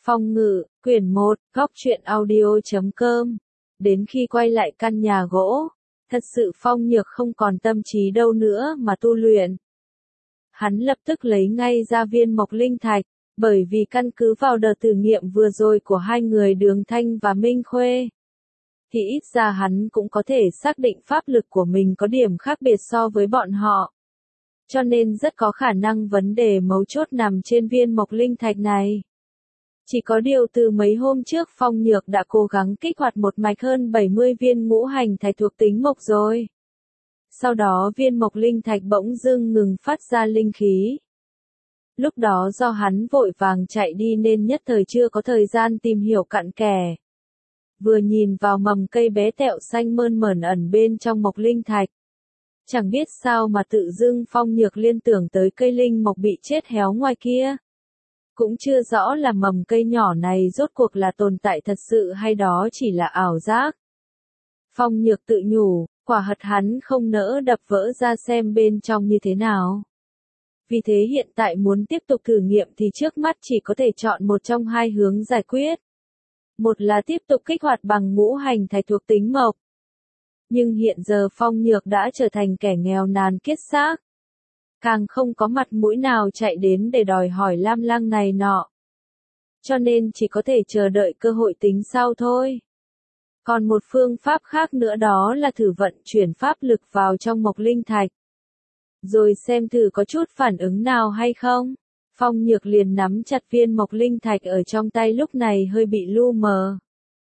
Phong Ngự, quyển 1, góc truyện audio.com. Đến khi quay lại căn nhà gỗ, thật sự Phong Nhược không còn tâm trí đâu nữa mà tu luyện. Hắn lập tức lấy ngay ra viên mộc linh thạch, bởi vì căn cứ vào đợt thử nghiệm vừa rồi của hai người Đường Thanh và Minh Khuê, thì ít ra hắn cũng có thể xác định pháp lực của mình có điểm khác biệt so với bọn họ. Cho nên rất có khả năng vấn đề mấu chốt nằm trên viên mộc linh thạch này. Chỉ có điều từ mấy hôm trước Phong Nhược đã cố gắng kích hoạt một mạch hơn 70 viên ngũ hành thạch thuộc tính mộc rồi. Sau đó viên mộc linh thạch bỗng dưng ngừng phát ra linh khí. Lúc đó do hắn vội vàng chạy đi nên nhất thời chưa có thời gian tìm hiểu cặn kẽ. Vừa nhìn vào mầm cây bé tẹo xanh mơn mởn ẩn bên trong mộc linh thạch. Chẳng biết sao mà tự dưng Phong Nhược liên tưởng tới cây linh mộc bị chết héo ngoài kia. Cũng chưa rõ là mầm cây nhỏ này rốt cuộc là tồn tại thật sự hay đó chỉ là ảo giác. Phong Nhược tự nhủ, quả thật hắn không nỡ đập vỡ ra xem bên trong như thế nào. Vì thế hiện tại muốn tiếp tục thử nghiệm thì trước mắt chỉ có thể chọn một trong hai hướng giải quyết. Một là tiếp tục kích hoạt bằng ngũ hành thạch thuộc tính mộc. Nhưng hiện giờ Phong Nhược đã trở thành kẻ nghèo nàn kiết xác. Càng không có mặt mũi nào chạy đến để đòi hỏi lam lăng này nọ. Cho nên chỉ có thể chờ đợi cơ hội tính sau thôi. Còn một phương pháp khác nữa đó là thử vận chuyển pháp lực vào trong mộc linh thạch. Rồi xem thử có chút phản ứng nào hay không. Phong Nhược liền nắm chặt viên mộc linh thạch ở trong tay lúc này hơi bị lu mờ.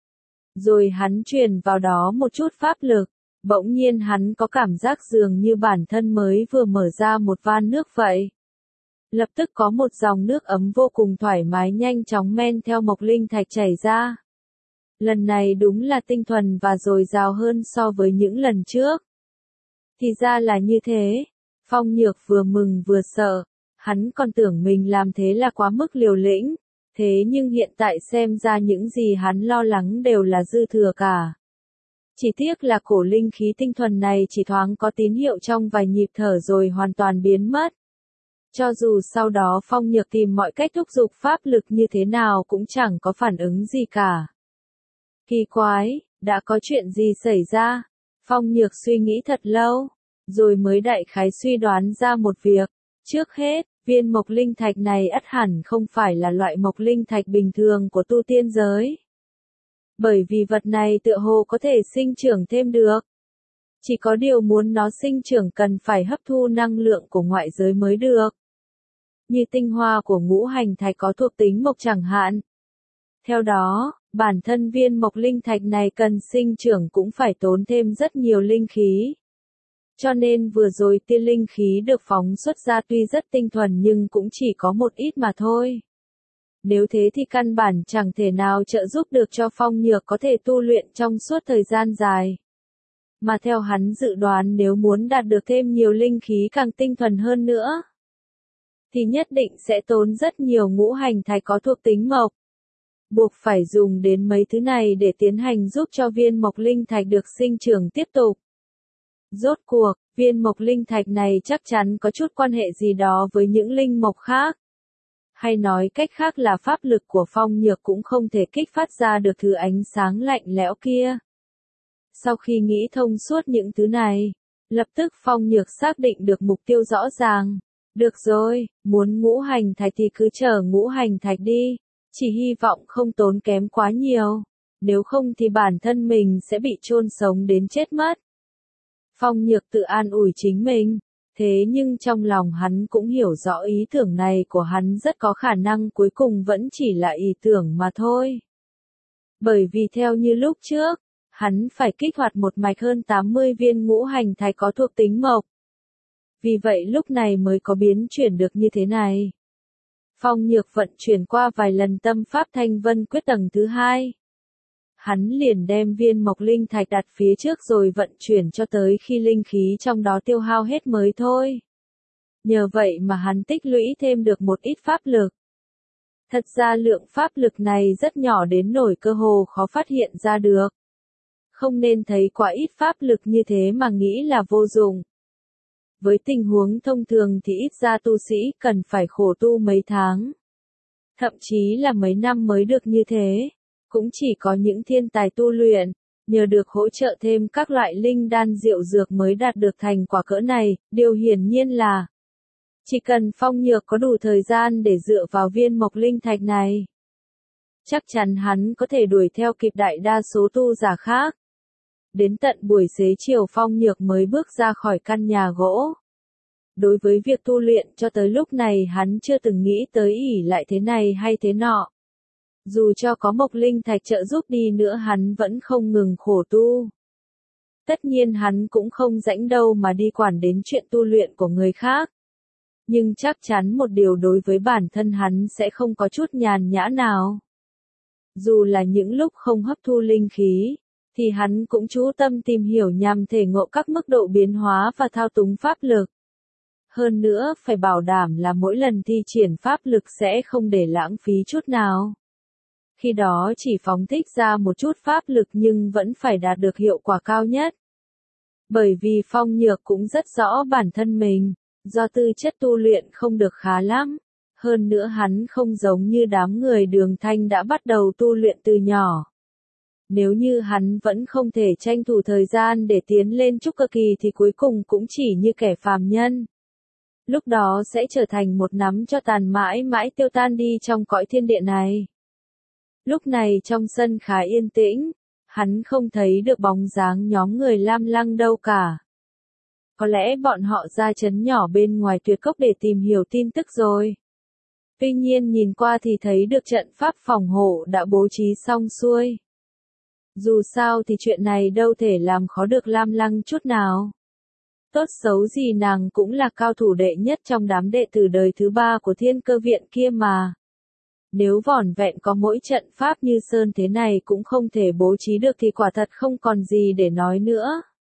Rồi hắn truyền vào đó một chút pháp lực. Bỗng nhiên hắn có cảm giác dường như bản thân mới vừa mở ra một van nước vậy. Lập tức có một dòng nước ấm vô cùng thoải mái nhanh chóng men theo mộc linh thạch chảy ra. Lần này đúng là tinh thuần và dồi dào hơn so với những lần trước. Thì ra là như thế. Phong Nhược vừa mừng vừa sợ. Hắn còn tưởng mình làm thế là quá mức liều lĩnh. Thế nhưng hiện tại xem ra những gì hắn lo lắng đều là dư thừa cả. Chỉ tiếc là cổ linh khí tinh thuần này chỉ thoáng có tín hiệu trong vài nhịp thở rồi hoàn toàn biến mất. Cho dù sau đó Phong Nhược tìm mọi cách thúc giục pháp lực như thế nào cũng chẳng có phản ứng gì cả. Kỳ quái, đã có chuyện gì xảy ra? Phong Nhược suy nghĩ thật lâu, rồi mới đại khái suy đoán ra một việc. Trước hết, viên mộc linh thạch này ắt hẳn không phải là loại mộc linh thạch bình thường của tu tiên giới. Bởi vì vật này tựa hồ có thể sinh trưởng thêm được. Chỉ có điều muốn nó sinh trưởng cần phải hấp thu năng lượng của ngoại giới mới được. Như tinh hoa của ngũ hành thạch có thuộc tính mộc chẳng hạn. Theo đó, bản thân viên mộc linh thạch này cần sinh trưởng cũng phải tốn thêm rất nhiều linh khí. Cho nên vừa rồi tia linh khí được phóng xuất ra tuy rất tinh thuần nhưng cũng chỉ có một ít mà thôi. Nếu thế thì căn bản chẳng thể nào trợ giúp được cho Phong Nhược có thể tu luyện trong suốt thời gian dài. Mà theo hắn dự đoán nếu muốn đạt được thêm nhiều linh khí càng tinh thuần hơn nữa, thì nhất định sẽ tốn rất nhiều ngũ hành thạch có thuộc tính mộc. Buộc phải dùng đến mấy thứ này để tiến hành giúp cho viên mộc linh thạch được sinh trưởng tiếp tục. Rốt cuộc, viên mộc linh thạch này chắc chắn có chút quan hệ gì đó với những linh mộc khác. Hay nói cách khác là pháp lực của Phong Nhược cũng không thể kích phát ra được thứ ánh sáng lạnh lẽo kia. Sau khi nghĩ thông suốt những thứ này, lập tức Phong Nhược xác định được mục tiêu rõ ràng. Được rồi, muốn ngũ hành thạch thì cứ chờ ngũ hành thạch đi, chỉ hy vọng không tốn kém quá nhiều, nếu không thì bản thân mình sẽ bị chôn sống đến chết mất. Phong Nhược tự an ủi chính mình. Thế nhưng trong lòng hắn cũng hiểu rõ ý tưởng này của hắn rất có khả năng cuối cùng vẫn chỉ là ý tưởng mà thôi. Bởi vì theo như lúc trước, hắn phải kích hoạt một mạch hơn 80 viên ngũ hành thạch có thuộc tính mộc. Vì vậy lúc này mới có biến chuyển được như thế này. Phong Nhược vận chuyển qua vài lần tâm pháp Thanh Vân quyết tầng thứ 2. Hắn liền đem viên mộc linh thạch đặt phía trước rồi vận chuyển cho tới khi linh khí trong đó tiêu hao hết mới thôi. Nhờ vậy mà hắn tích lũy thêm được một ít pháp lực. Thật ra lượng pháp lực này rất nhỏ đến nỗi cơ hồ khó phát hiện ra được. Không nên thấy quá ít pháp lực như thế mà nghĩ là vô dụng. Với tình huống thông thường thì ít ra tu sĩ cần phải khổ tu mấy tháng. Thậm chí là mấy năm mới được như thế. Cũng chỉ có những thiên tài tu luyện, nhờ được hỗ trợ thêm các loại linh đan diệu dược mới đạt được thành quả cỡ này, điều hiển nhiên là chỉ cần Phong Nhược có đủ thời gian để dựa vào viên mộc linh thạch này, chắc chắn hắn có thể đuổi theo kịp đại đa số tu giả khác. Đến tận buổi xế chiều Phong Nhược mới bước ra khỏi căn nhà gỗ. Đối với việc tu luyện cho tới lúc này hắn chưa từng nghĩ tới ỷ lại thế này hay thế nọ. Dù cho có mộc linh thạch trợ giúp đi nữa hắn vẫn không ngừng khổ tu. Tất nhiên hắn cũng không rảnh đâu mà đi quản đến chuyện tu luyện của người khác. Nhưng chắc chắn một điều đối với bản thân hắn sẽ không có chút nhàn nhã nào. Dù là những lúc không hấp thu linh khí, thì hắn cũng chú tâm tìm hiểu nhằm thể ngộ các mức độ biến hóa và thao túng pháp lực. Hơn nữa phải bảo đảm là mỗi lần thi triển pháp lực sẽ không để lãng phí chút nào. Khi đó chỉ phóng thích ra một chút pháp lực nhưng vẫn phải đạt được hiệu quả cao nhất. Bởi vì Phong Nhược cũng rất rõ bản thân mình, do tư chất tu luyện không được khá lắm. Hơn nữa hắn không giống như đám người Đường Thanh đã bắt đầu tu luyện từ nhỏ. Nếu như hắn vẫn không thể tranh thủ thời gian để tiến lên trúc cơ kỳ thì cuối cùng cũng chỉ như kẻ phàm nhân. Lúc đó sẽ trở thành một nắm cho tàn mãi mãi tiêu tan đi trong cõi thiên địa này. Lúc này trong sân khá yên tĩnh, hắn không thấy được bóng dáng nhóm người Lam Lăng đâu cả. Có lẽ bọn họ ra trấn nhỏ bên ngoài Tuyệt Cốc để tìm hiểu tin tức rồi. Tuy nhiên nhìn qua thì thấy được trận pháp phòng hộ đã bố trí xong xuôi. Dù sao thì chuyện này đâu thể làm khó được Lam Lăng chút nào. Tốt xấu gì nàng cũng là cao thủ đệ nhất trong đám đệ tử đời thứ 3 của Thiên Cơ Viện kia mà. Nếu vỏn vẹn có mỗi trận pháp như sơn thế này cũng không thể bố trí được thì quả thật không còn gì để nói nữa.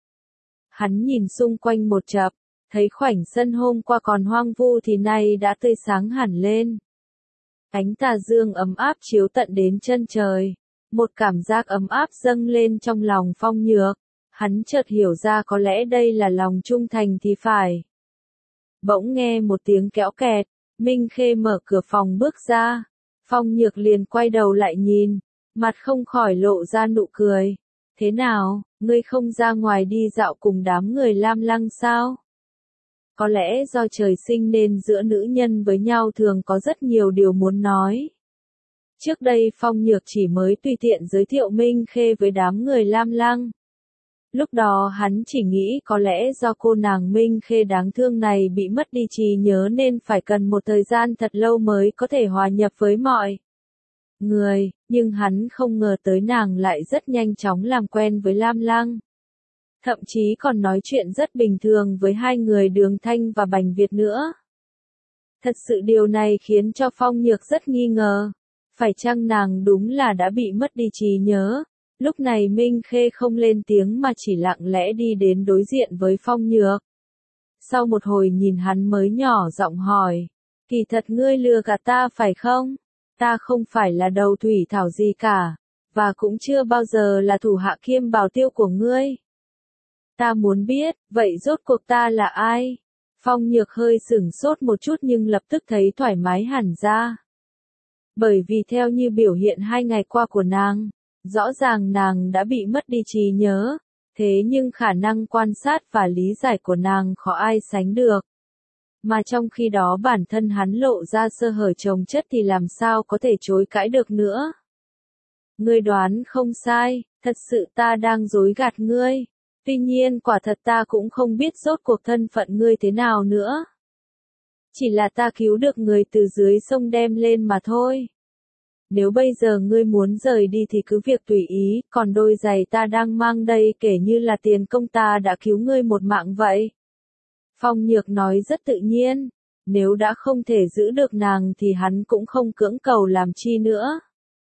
Hắn nhìn xung quanh một chập, thấy khoảnh sân hôm qua còn hoang vu thì nay đã tươi sáng hẳn lên. Ánh tà dương ấm áp chiếu tận đến chân trời. Một cảm giác ấm áp dâng lên trong lòng Phong Nhược. Hắn chợt hiểu ra có lẽ đây là lòng trung thành thì phải. Bỗng nghe một tiếng kéo kẹt, Minh Khê mở cửa phòng bước ra. Phong Nhược liền quay đầu lại nhìn, mặt không khỏi lộ ra nụ cười. Thế nào, ngươi không ra ngoài đi dạo cùng đám người Lam Lăng sao? Có lẽ do trời sinh nên giữa nữ nhân với nhau thường có rất nhiều điều muốn nói. Trước đây Phong Nhược chỉ mới tùy tiện giới thiệu Minh Khê với đám người Lam Lăng. Lúc đó hắn chỉ nghĩ có lẽ do cô nàng Minh Khê đáng thương này bị mất đi trí nhớ nên phải cần một thời gian thật lâu mới có thể hòa nhập với mọi người, nhưng hắn không ngờ tới nàng lại rất nhanh chóng làm quen với Lam Lăng. Thậm chí còn nói chuyện rất bình thường với hai người Đường Thanh và Bành Việt nữa. Thật sự điều này khiến cho Phong Nhược rất nghi ngờ. Phải chăng nàng đúng là đã bị mất đi trí nhớ? Lúc này Minh Khê không lên tiếng mà chỉ lặng lẽ đi đến đối diện với Phong Nhược. Sau một hồi nhìn hắn mới nhỏ giọng hỏi. Kỳ thật ngươi lừa gạt ta phải không? Ta không phải là đầu thủy thảo gì cả. Và cũng chưa bao giờ là thủ hạ kiêm bảo tiêu của ngươi. Ta muốn biết, vậy rốt cuộc ta là ai? Phong Nhược hơi sửng sốt một chút nhưng lập tức thấy thoải mái hẳn ra. Bởi vì theo như biểu hiện 2 ngày qua của nàng, rõ ràng nàng đã bị mất đi trí nhớ, thế nhưng khả năng quan sát và lý giải của nàng khó ai sánh được. Mà trong khi đó bản thân hắn lộ ra sơ hở chồng chất thì làm sao có thể chối cãi được nữa. Ngươi đoán không sai, thật sự ta đang dối gạt ngươi. Tuy nhiên quả thật ta cũng không biết rốt cuộc thân phận ngươi thế nào nữa. Chỉ là ta cứu được người từ dưới sông đem lên mà thôi. Nếu bây giờ ngươi muốn rời đi thì cứ việc tùy ý, còn đôi giày ta đang mang đây kể như là tiền công ta đã cứu ngươi một mạng vậy. Phong Nhược nói rất tự nhiên, nếu đã không thể giữ được nàng thì hắn cũng không cưỡng cầu làm chi nữa.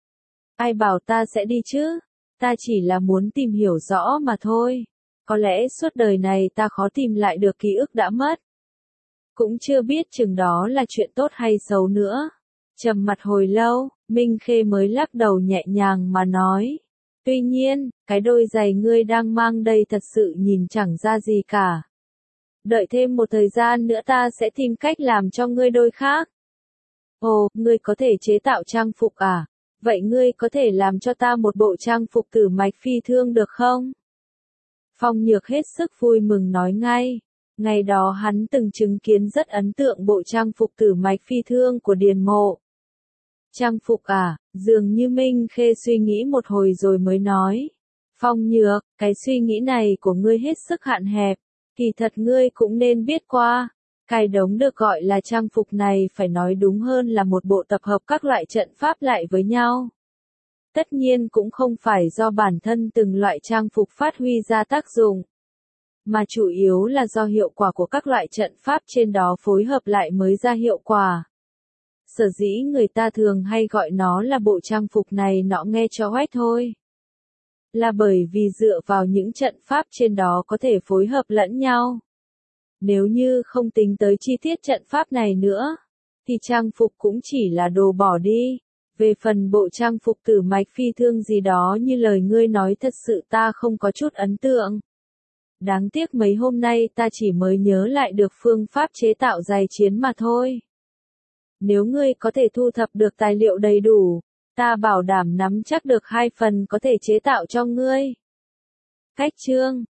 Ai bảo ta sẽ đi chứ, ta chỉ là muốn tìm hiểu rõ mà thôi. Có lẽ suốt đời này ta khó tìm lại được ký ức đã mất. Cũng chưa biết chừng đó là chuyện tốt hay xấu nữa. Trầm mặt hồi lâu, Minh Khê mới lắc đầu nhẹ nhàng mà nói. Tuy nhiên, cái đôi giày ngươi đang mang đây thật sự nhìn chẳng ra gì cả. Đợi thêm một thời gian nữa ta sẽ tìm cách làm cho ngươi đôi khác. Ồ, ngươi có thể chế tạo trang phục à? Vậy ngươi có thể làm cho ta một bộ trang phục tử mạch phi thương được không? Phong Nhược hết sức vui mừng nói ngay. Ngày đó hắn từng chứng kiến rất ấn tượng bộ trang phục tử mạch phi thương của Điền Mộ. Trang phục à? Dường như Minh Khê suy nghĩ một hồi rồi mới nói. Phong Nhược, cái suy nghĩ này của ngươi hết sức hạn hẹp. Kỳ thật ngươi cũng nên biết qua. Cái đống được gọi là trang phục này phải nói đúng hơn là một bộ tập hợp các loại trận pháp lại với nhau. Tất nhiên cũng không phải do bản thân từng loại trang phục phát huy ra tác dụng, mà chủ yếu là do hiệu quả của các loại trận pháp trên đó phối hợp lại mới ra hiệu quả. Sở dĩ người ta thường hay gọi nó là bộ trang phục này nọ nghe cho oách thôi. Là bởi vì dựa vào những trận pháp trên đó có thể phối hợp lẫn nhau. Nếu như không tính tới chi tiết trận pháp này nữa, thì trang phục cũng chỉ là đồ bỏ đi. Về phần bộ trang phục tử mạch phi thương gì đó như lời ngươi nói thật sự ta không có chút ấn tượng. Đáng tiếc mấy hôm nay ta chỉ mới nhớ lại được phương pháp chế tạo giày chiến mà thôi. Nếu ngươi có thể thu thập được tài liệu đầy đủ, ta bảo đảm nắm chắc được 2 phần có thể chế tạo cho ngươi. Cách chương